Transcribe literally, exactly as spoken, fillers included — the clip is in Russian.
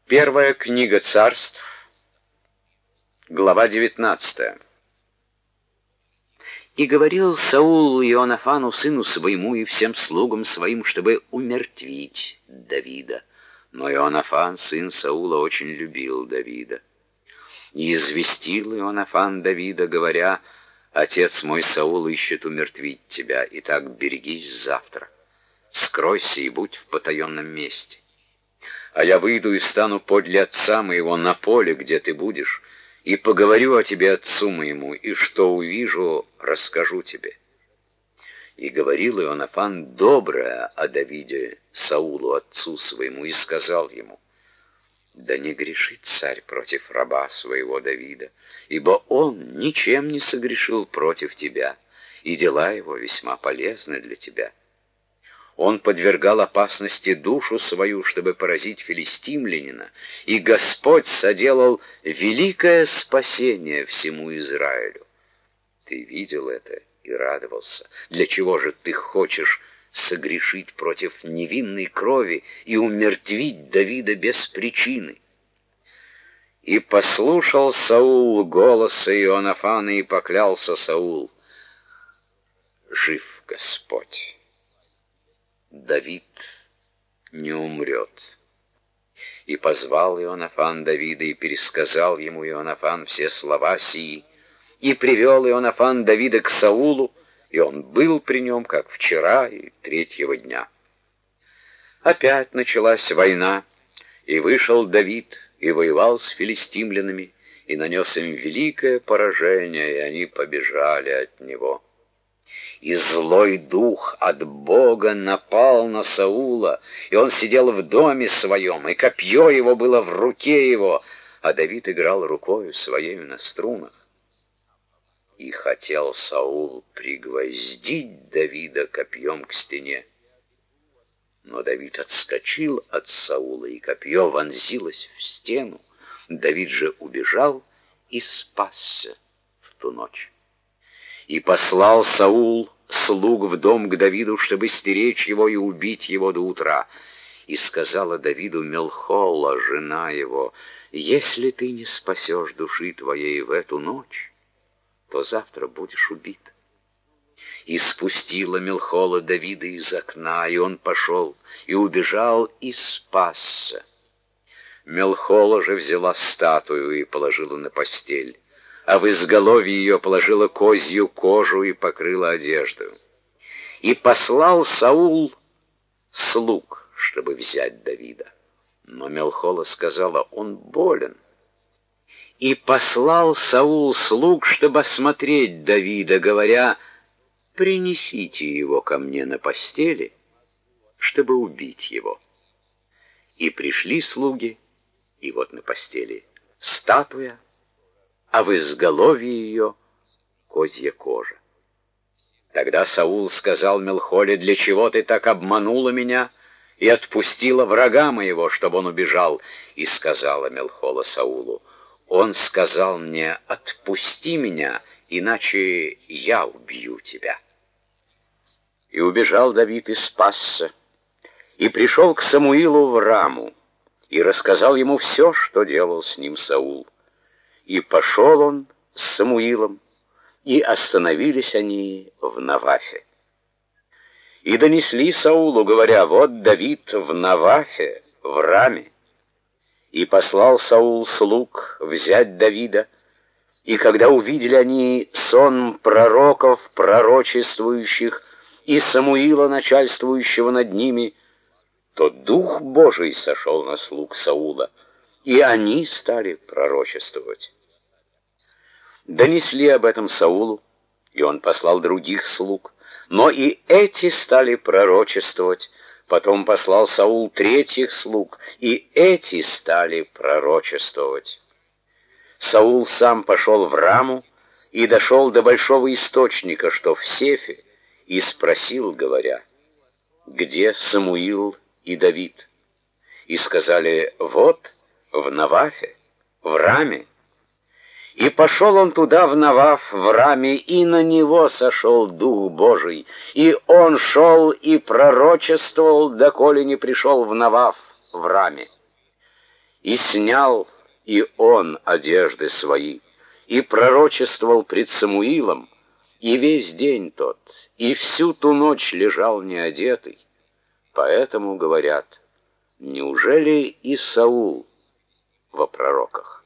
Первая книга Царств, глава девятнадцатая. И говорил Саул Иоанафану, сыну своему, и всем слугам своим, чтобы умертвить Давида. Но Иоанафан, сын Саула, очень любил Давида. И известил Иоанафан Давида, говоря: «Отец мой Саул ищет умертвить тебя, итак берегись завтра. Скройся и будь в потаенном месте. А я выйду и стану подле отца моего на поле, где ты будешь, и поговорю о тебе отцу моему, и что увижу, расскажу тебе». И говорил Иоанафан доброе о Давиде Саулу отцу своему, и сказал ему: «Да не грешит царь против раба своего Давида, ибо он ничем не согрешил против тебя, и дела его весьма полезны для тебя. Он подвергал опасности душу свою, чтобы поразить филистимлянина, и Господь соделал великое спасение всему Израилю. Ты видел это и радовался. Для чего же ты хочешь согрешить против невинной крови и умертвить Давида без причины?» И послушал Саул голоса Иоанафана, и поклялся Саул: «Жив Господь, Давид не умрет». И позвал Иоанафан Давида, и пересказал ему Иоанафан все слова сии, и привел Иоанафан Давида к Саулу, и он был при нем, как вчера и третьего дня. Опять началась война, и вышел Давид, и воевал с филистимлянами, и нанес им великое поражение, и они побежали от него. И злой дух от Бога напал на Саула, и он сидел в доме своем, и копье его было в руке его, а Давид играл рукою своею на струнах. И хотел Саул пригвоздить Давида копьем к стене. Но Давид отскочил от Саула, и копье вонзилось в стену. Давид же убежал и спасся в ту ночь. И послал Саул слуг в дом к Давиду, чтобы стеречь его и убить его до утра. И сказала Давиду Мелхола, жена его: «Если ты не спасешь души твоей в эту ночь, то завтра будешь убит». И спустила Мелхола Давида из окна, и он пошел, и убежал, и спасся. Мелхола же взяла статую и положила на постель, а в изголовье ее положила козью кожу и покрыла одежду. И послал Саул слуг, чтобы взять Давида. Но Мелхола сказала: «Он болен». И послал Саул слуг, чтобы осмотреть Давида, говоря: «Принесите его ко мне на постели, чтобы убить его». И пришли слуги, и вот на постели статуя, а в изголовье ее козья кожа. Тогда Саул сказал Мелхоле: «Для чего ты так обманула меня и отпустила врага моего, чтобы он убежал?» И сказала Мелхола Саулу: «Он сказал мне: отпусти меня, иначе я убью тебя». И убежал Давид и спасся, и пришел к Самуилу в Раму, и рассказал ему все, что делал с ним Саул. И пошел он с Самуилом, и остановились они в Навафе. И донесли Саулу, говоря: «Вот Давид в Навафе, в Раме». И послал Саул слуг взять Давида, и когда увидели они сон пророков, пророчествующих, и Самуила, начальствующего над ними, то Дух Божий сошел на слуг Саула, и они стали пророчествовать. Донесли об этом Саулу, и он послал других слуг, но и эти стали пророчествовать. Потом послал Саул третьих слуг, и эти стали пророчествовать. Саул сам пошел в Раму и дошел до большого источника, что в Сефе, и спросил, говоря: «Где Самуил и Давид?» И сказали: «Вот, в Навафе, в Раме». И пошел он туда, в Наваф, в Раме, и на него сошел Дух Божий, и он шел и пророчествовал, доколе не пришел в Наваф, в Раме. И снял и он одежды свои, и пророчествовал пред Самуилом, и весь день тот, и всю ту ночь лежал неодетый. Поэтому говорят: неужели и Саул во пророках?